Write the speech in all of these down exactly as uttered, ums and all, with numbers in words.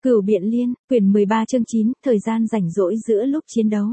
Cửu Biện Liên, quyển mười ba chương chín, thời gian rảnh rỗi giữa lúc chiến đấu.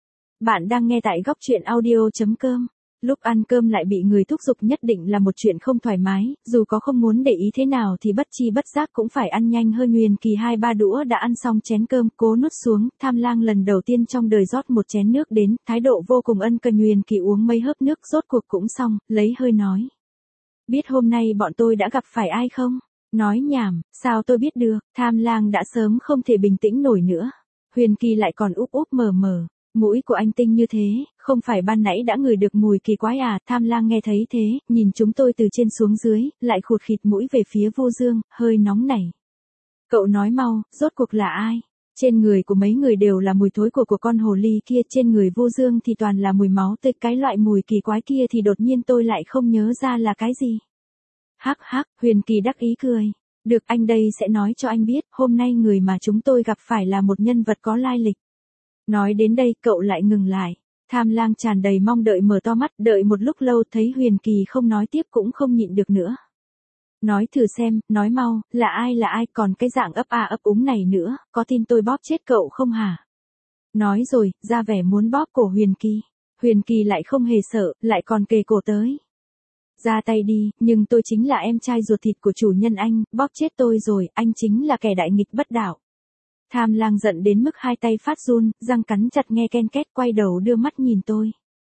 Bạn đang nghe tại góc truyện audio chấm com. Lúc ăn cơm lại bị người thúc giục nhất định là một chuyện không thoải mái, dù có không muốn để ý thế nào thì bất chi bất giác cũng phải ăn nhanh. Hơi Nguyền Kỳ hai ba đũa đã ăn xong chén cơm, cố nuốt xuống. Tham Lang lần đầu tiên trong đời rót một chén nước đến, thái độ vô cùng ân cần. Nguyền Kỳ uống mấy hớp nước rốt cuộc cũng xong, lấy hơi nói: biết hôm nay bọn tôi đã gặp phải ai không? Nói nhảm, sao tôi biết được? Tham Lang đã sớm không thể bình tĩnh nổi nữa. Huyền Kỳ lại còn úp úp mờ mờ. Mũi của anh tinh như thế, không phải ban nãy đã ngửi được mùi kỳ quái à? Tham Lang nghe thấy thế, nhìn chúng tôi từ trên xuống dưới, lại khụt khịt mũi về phía Vô Dương, hơi nóng nảy. Cậu nói mau, rốt cuộc là ai? Trên người của mấy người đều là mùi thối của của con hồ ly kia, trên người Vô Dương thì toàn là mùi máu tươi. Cái loại mùi kỳ quái kia thì đột nhiên tôi lại không nhớ ra là cái gì. Hắc hắc, Huyền Kỳ đắc ý cười. Được, anh đây sẽ nói cho anh biết, hôm nay người mà chúng tôi gặp phải là một nhân vật có lai lịch. Nói đến đây cậu lại ngừng lại. Tham Lang tràn đầy mong đợi mở to mắt, đợi một lúc lâu thấy Huyền Kỳ không nói tiếp cũng không nhịn được nữa. Nói thử xem, nói mau, là ai là ai, còn cái dạng ấp a ấp úng này nữa, có tin tôi bóp chết cậu không hả? Nói rồi, ra vẻ muốn bóp cổ Huyền Kỳ. Huyền Kỳ lại không hề sợ, lại còn kề cổ tới. Ra tay đi, nhưng tôi chính là em trai ruột thịt của chủ nhân anh, bóp chết tôi rồi, anh chính là kẻ đại nghịch bất đạo. Tham Lang giận đến mức hai tay phát run, răng cắn chặt nghe ken két, quay đầu đưa mắt nhìn tôi.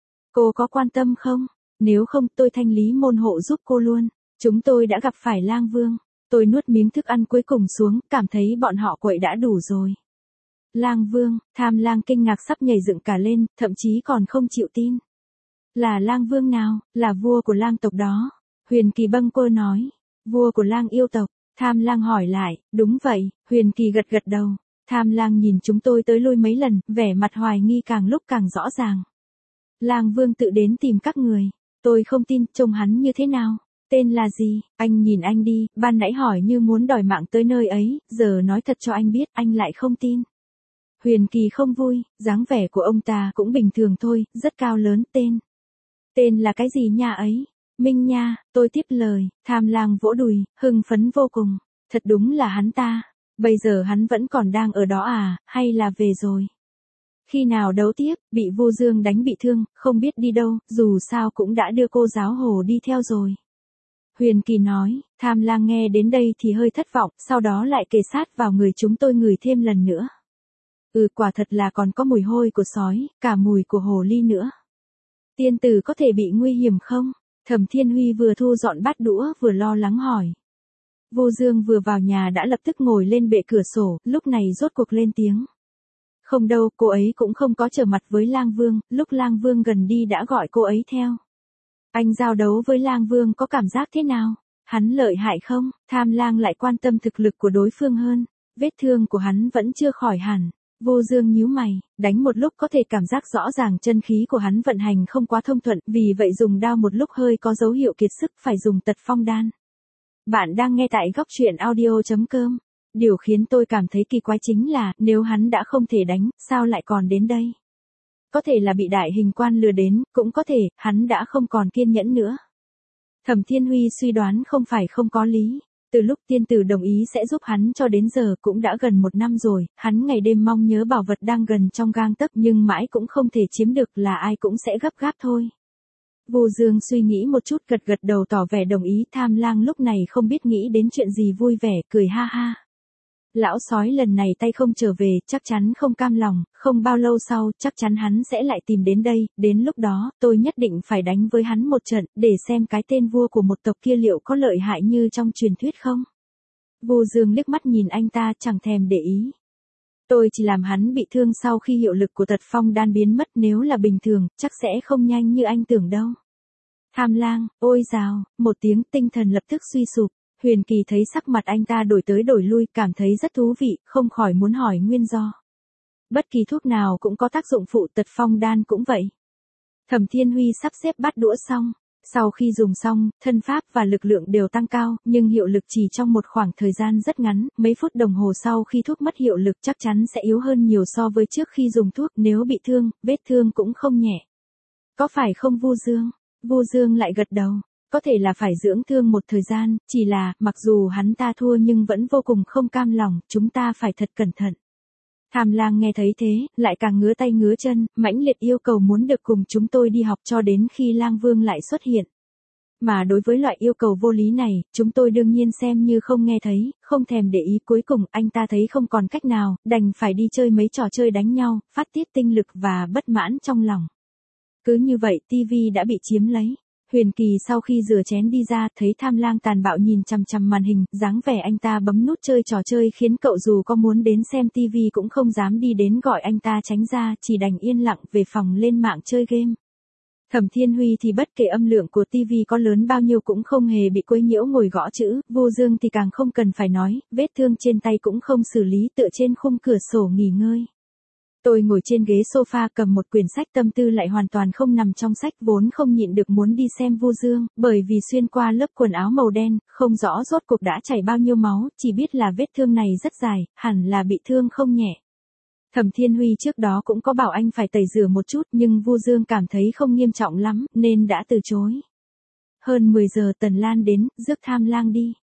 Cô có quan tâm không? Nếu không tôi thanh lý môn hộ giúp cô luôn. Chúng tôi đã gặp phải Lang Vương. Tôi nuốt miếng thức ăn cuối cùng xuống, cảm thấy bọn họ quậy đã đủ rồi. Lang Vương, Tham Lang kinh ngạc sắp nhảy dựng cả lên, thậm chí còn không chịu tin. Là Lang Vương nào? Là vua của Lang tộc đó. Huyền Kỳ bâng quơ nói. Vua của Lang yêu tộc. Tham Lang hỏi lại. Đúng vậy, Huyền Kỳ gật gật đầu. Tham Lang nhìn chúng tôi tới lui mấy lần, vẻ mặt hoài nghi càng lúc càng rõ ràng. Lang Vương tự đến tìm các người. Tôi không tin, trông hắn như thế nào? Tên là gì? Anh nhìn anh đi, ban nãy hỏi như muốn đòi mạng tới nơi ấy, giờ nói thật cho anh biết, anh lại không tin. Huyền Kỳ không vui, dáng vẻ của ông ta cũng bình thường thôi, rất cao lớn. Tên. Tên là cái gì nha ấy? Minh nha, tôi tiếp lời. Tham Lang vỗ đùi, hưng phấn vô cùng. Thật đúng là hắn ta. Bây giờ hắn vẫn còn đang ở đó à, hay là về rồi? Khi nào đấu tiếp, bị Vô Dương đánh bị thương, không biết đi đâu, dù sao cũng đã đưa cô giáo hồ đi theo rồi. Huyền Kỳ nói. Tham Lang nghe đến đây thì hơi thất vọng, sau đó lại kề sát vào người chúng tôi ngửi thêm lần nữa. Ừ, quả thật là còn có mùi hôi của sói, cả mùi của hồ ly nữa. Tiên tử có thể bị nguy hiểm không? Thẩm Thiên Huy vừa thu dọn bát đũa vừa lo lắng hỏi. Vô Dương vừa vào nhà đã lập tức ngồi lên bệ cửa sổ, lúc này rốt cuộc lên tiếng. Không đâu, cô ấy cũng không có trở mặt với Lang Vương, lúc Lang Vương gần đi đã gọi cô ấy theo. Anh giao đấu với Lang Vương có cảm giác thế nào? Hắn lợi hại không? Tham Lang lại quan tâm thực lực của đối phương hơn. Vết thương của hắn vẫn chưa khỏi hẳn. Vô Dương nhíu mày, đánh một lúc có thể cảm giác rõ ràng chân khí của hắn vận hành không quá thông thuận, vì vậy dùng đao một lúc hơi có dấu hiệu kiệt sức, phải dùng Tật Phong đan. Bạn đang nghe tại góc truyện audio chấm com. Điều khiến tôi cảm thấy kỳ quái chính là, nếu hắn đã không thể đánh, sao lại còn đến đây? Có thể là bị đại hình quan lừa đến, cũng có thể, hắn đã không còn kiên nhẫn nữa. Thẩm Thiên Huy suy đoán không phải không có lý. Từ lúc tiên tử đồng ý sẽ giúp hắn cho đến giờ cũng đã gần một năm rồi, hắn ngày đêm mong nhớ bảo vật đang gần trong gang tấc nhưng mãi cũng không thể chiếm được, là ai cũng sẽ gấp gáp thôi. Vô Dương suy nghĩ một chút gật gật đầu tỏ vẻ đồng ý. Tham Lang lúc này không biết nghĩ đến chuyện gì vui vẻ, cười ha ha. Lão sói lần này tay không trở về, chắc chắn không cam lòng, không bao lâu sau, chắc chắn hắn sẽ lại tìm đến đây, đến lúc đó, tôi nhất định phải đánh với hắn một trận, để xem cái tên vua của một tộc kia liệu có lợi hại như trong truyền thuyết không. Vô Dương liếc mắt nhìn anh ta chẳng thèm để ý. Tôi chỉ làm hắn bị thương sau khi hiệu lực của Tật Phong đan biến mất, nếu là bình thường, chắc sẽ không nhanh như anh tưởng đâu. Tham Lang, ôi dào, một tiếng tinh thần lập tức suy sụp. Huyền Kỳ thấy sắc mặt anh ta đổi tới đổi lui, cảm thấy rất thú vị, không khỏi muốn hỏi nguyên do. Bất kỳ thuốc nào cũng có tác dụng phụ, Tật Phong đan cũng vậy. Thẩm Thiên Huy sắp xếp bát đũa xong. Sau khi dùng xong, thân pháp và lực lượng đều tăng cao, nhưng hiệu lực chỉ trong một khoảng thời gian rất ngắn, mấy phút đồng hồ sau khi thuốc mất hiệu lực chắc chắn sẽ yếu hơn nhiều so với trước khi dùng thuốc, nếu bị thương, vết thương cũng không nhẹ. Có phải không Vô Dương? Vô Dương lại gật đầu. có thể là phải dưỡng thương một thời gian, chỉ là, mặc dù hắn ta thua nhưng vẫn vô cùng không cam lòng, chúng ta phải thật cẩn thận. Tham Lang nghe thấy thế, lại càng ngứa tay ngứa chân, mãnh liệt yêu cầu muốn được cùng chúng tôi đi học cho đến khi Lang Vương lại xuất hiện. Mà đối với loại yêu cầu vô lý này, chúng tôi đương nhiên xem như không nghe thấy, không thèm để ý. Cuối cùng anh ta thấy không còn cách nào, đành phải đi chơi mấy trò chơi đánh nhau, phát tiết tinh lực và bất mãn trong lòng. Cứ như vậy tivi đã bị chiếm lấy. Huyền Kỳ sau khi rửa chén đi ra, thấy Tham Lang tàn bạo nhìn chằm chằm màn hình, dáng vẻ anh ta bấm nút chơi trò chơi khiến cậu dù có muốn đến xem tivi cũng không dám đi đến gọi anh ta tránh ra, chỉ đành yên lặng về phòng lên mạng chơi game. Thẩm Thiên Huy thì bất kể âm lượng của tivi có lớn bao nhiêu cũng không hề bị quấy nhiễu ngồi gõ chữ, Vô Dương thì càng không cần phải nói, vết thương trên tay cũng không xử lý, tựa trên khung cửa sổ nghỉ ngơi. Tôi ngồi trên ghế sofa cầm một quyển sách, tâm tư lại hoàn toàn không nằm trong sách, vốn không nhịn được muốn đi xem Vô Dương, bởi vì xuyên qua lớp quần áo màu đen, không rõ rốt cuộc đã chảy bao nhiêu máu, chỉ biết là vết thương này rất dài, hẳn là bị thương không nhẹ. Thẩm Thiên Huy trước đó cũng có bảo anh phải tẩy rửa một chút, nhưng Vô Dương cảm thấy không nghiêm trọng lắm, nên đã từ chối. Hơn mười giờ Tần Lan đến, rước Tham Lang đi.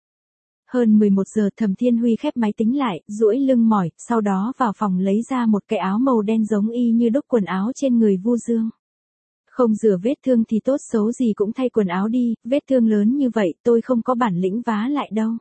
Hơn mười một giờ Thẩm Thiên Huy khép máy tính lại, duỗi lưng mỏi, sau đó vào phòng lấy ra một cái áo màu đen giống y như đúc quần áo trên người Vô Dương. Không rửa vết thương thì tốt xấu gì cũng thay quần áo đi, vết thương lớn như vậy tôi không có bản lĩnh vá lại đâu.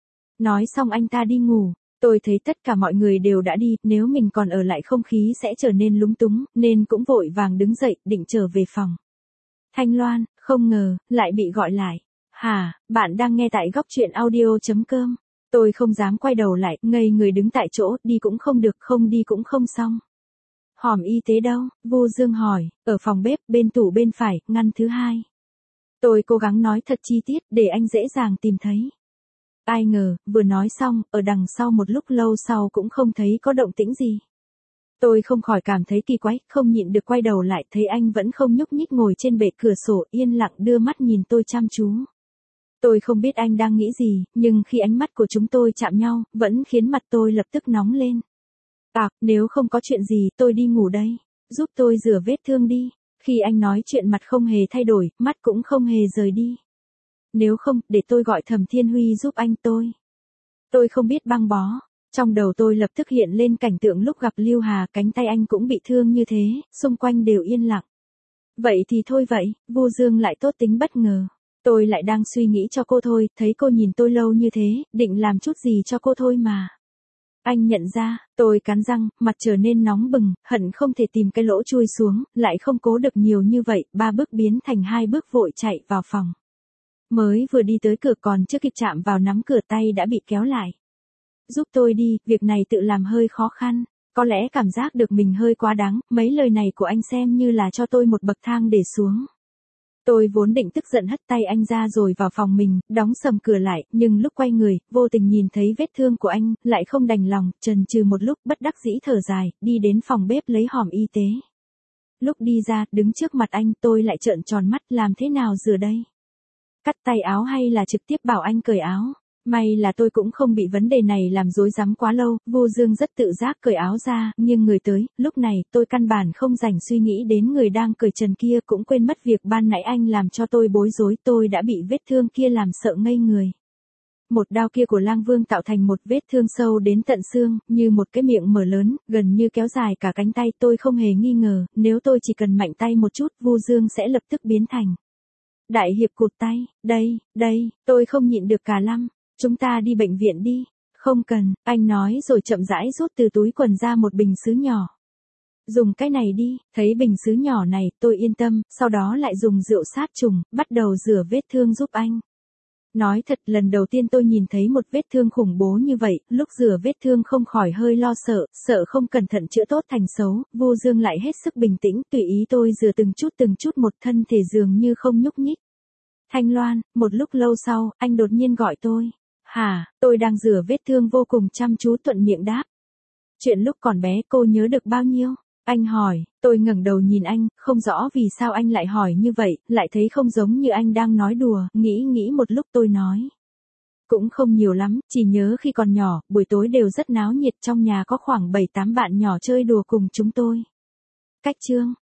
Nói xong anh ta đi ngủ. Tôi thấy tất cả mọi người đều đã đi, nếu mình còn ở lại không khí sẽ trở nên lúng túng, nên cũng vội vàng đứng dậy, định trở về phòng. Thanh Loan, không ngờ, lại bị gọi lại. Hả, bạn đang nghe tại góc truyện audio chấm com. Tôi không dám quay đầu lại, ngây người đứng tại chỗ, đi cũng không được, không đi cũng không xong. Hòm y tế đâu? Vô Dương hỏi, ở phòng bếp, bên tủ bên phải, ngăn thứ hai. Tôi cố gắng nói thật chi tiết, để anh dễ dàng tìm thấy. Ai ngờ, vừa nói xong, ở đằng sau một lúc lâu sau cũng không thấy có động tĩnh gì. Tôi không khỏi cảm thấy kỳ quái, không nhịn được quay đầu lại, thấy anh vẫn không nhúc nhích ngồi trên bệ cửa sổ, yên lặng đưa mắt nhìn tôi chăm chú. Tôi không biết anh đang nghĩ gì, nhưng khi ánh mắt của chúng tôi chạm nhau, vẫn khiến mặt tôi lập tức nóng lên. À, nếu không có chuyện gì, tôi đi ngủ đây. Giúp tôi rửa vết thương đi. Khi anh nói chuyện mặt không hề thay đổi, mắt cũng không hề rời đi. Nếu không, để tôi gọi Thẩm Thiên Huy giúp anh tôi. Tôi không biết băng bó. Trong đầu tôi lập tức hiện lên cảnh tượng lúc gặp Lưu Hà, cánh tay anh cũng bị thương như thế, xung quanh đều yên lặng. Vậy thì thôi vậy, Vô Dương lại tốt tính bất ngờ. Tôi lại đang suy nghĩ cho cô thôi, thấy cô nhìn tôi lâu như thế, định làm chút gì cho cô thôi mà. Anh nhận ra, tôi cắn răng, mặt trở nên nóng bừng, hận không thể tìm cái lỗ chui xuống, lại không cố được nhiều như vậy, ba bước biến thành hai bước vội chạy vào phòng. Mới vừa đi tới cửa còn chưa kịp chạm vào nắm cửa tay đã bị kéo lại. Giúp tôi đi, việc này tự làm hơi khó khăn. Có lẽ cảm giác được mình hơi quá đáng, mấy lời này của anh xem như là cho tôi một bậc thang để xuống. Tôi vốn định tức giận hất tay anh ra rồi vào phòng mình, đóng sầm cửa lại, nhưng lúc quay người, vô tình nhìn thấy vết thương của anh, lại không đành lòng, chần chừ một lúc, bất đắc dĩ thở dài, đi đến phòng bếp lấy hòm y tế. Lúc đi ra, đứng trước mặt anh, tôi lại trợn tròn mắt, làm thế nào rửa đây? Cắt tay áo hay là trực tiếp bảo anh cởi áo? May là tôi cũng không bị vấn đề này làm rối rắm quá lâu, Vô Dương rất tự giác cởi áo ra, nghiêng người tới, lúc này tôi căn bản không rảnh suy nghĩ đến người đang cởi trần kia, cũng quên mất việc ban nãy anh làm cho tôi bối rối, tôi đã bị vết thương kia làm sợ ngây người. Một đao kia của Lang Vương tạo thành một vết thương sâu đến tận xương, như một cái miệng mở lớn, gần như kéo dài cả cánh tay, tôi không hề nghi ngờ, nếu tôi chỉ cần mạnh tay một chút, Vô Dương sẽ lập tức biến thành đại hiệp cụt tay. Đây, đây, tôi không nhịn được cả lăm. Chúng ta đi bệnh viện đi. Không cần, anh nói rồi chậm rãi rút từ túi quần ra một bình sứ nhỏ. Dùng cái này đi, thấy bình sứ nhỏ này, tôi yên tâm, sau đó lại dùng rượu sát trùng, bắt đầu rửa vết thương giúp anh. Nói thật, lần đầu tiên tôi nhìn thấy một vết thương khủng bố như vậy, lúc rửa vết thương không khỏi hơi lo sợ, sợ không cẩn thận chữa tốt thành xấu, Vô Dương lại hết sức bình tĩnh, tùy ý tôi rửa từng chút từng chút, một thân thể dường như không nhúc nhích. Thanh Loan, một lúc lâu sau, anh đột nhiên gọi tôi. Hả, tôi đang rửa vết thương vô cùng chăm chú, thuận miệng đáp. Chuyện lúc còn bé cô nhớ được bao nhiêu? Anh hỏi, tôi ngẩng đầu nhìn anh, không rõ vì sao anh lại hỏi như vậy, lại thấy không giống như anh đang nói đùa, nghĩ nghĩ một lúc tôi nói. Cũng không nhiều lắm, chỉ nhớ khi còn nhỏ, buổi tối đều rất náo nhiệt, trong nhà có khoảng bảy tám bạn nhỏ chơi đùa cùng chúng tôi. Cách chương.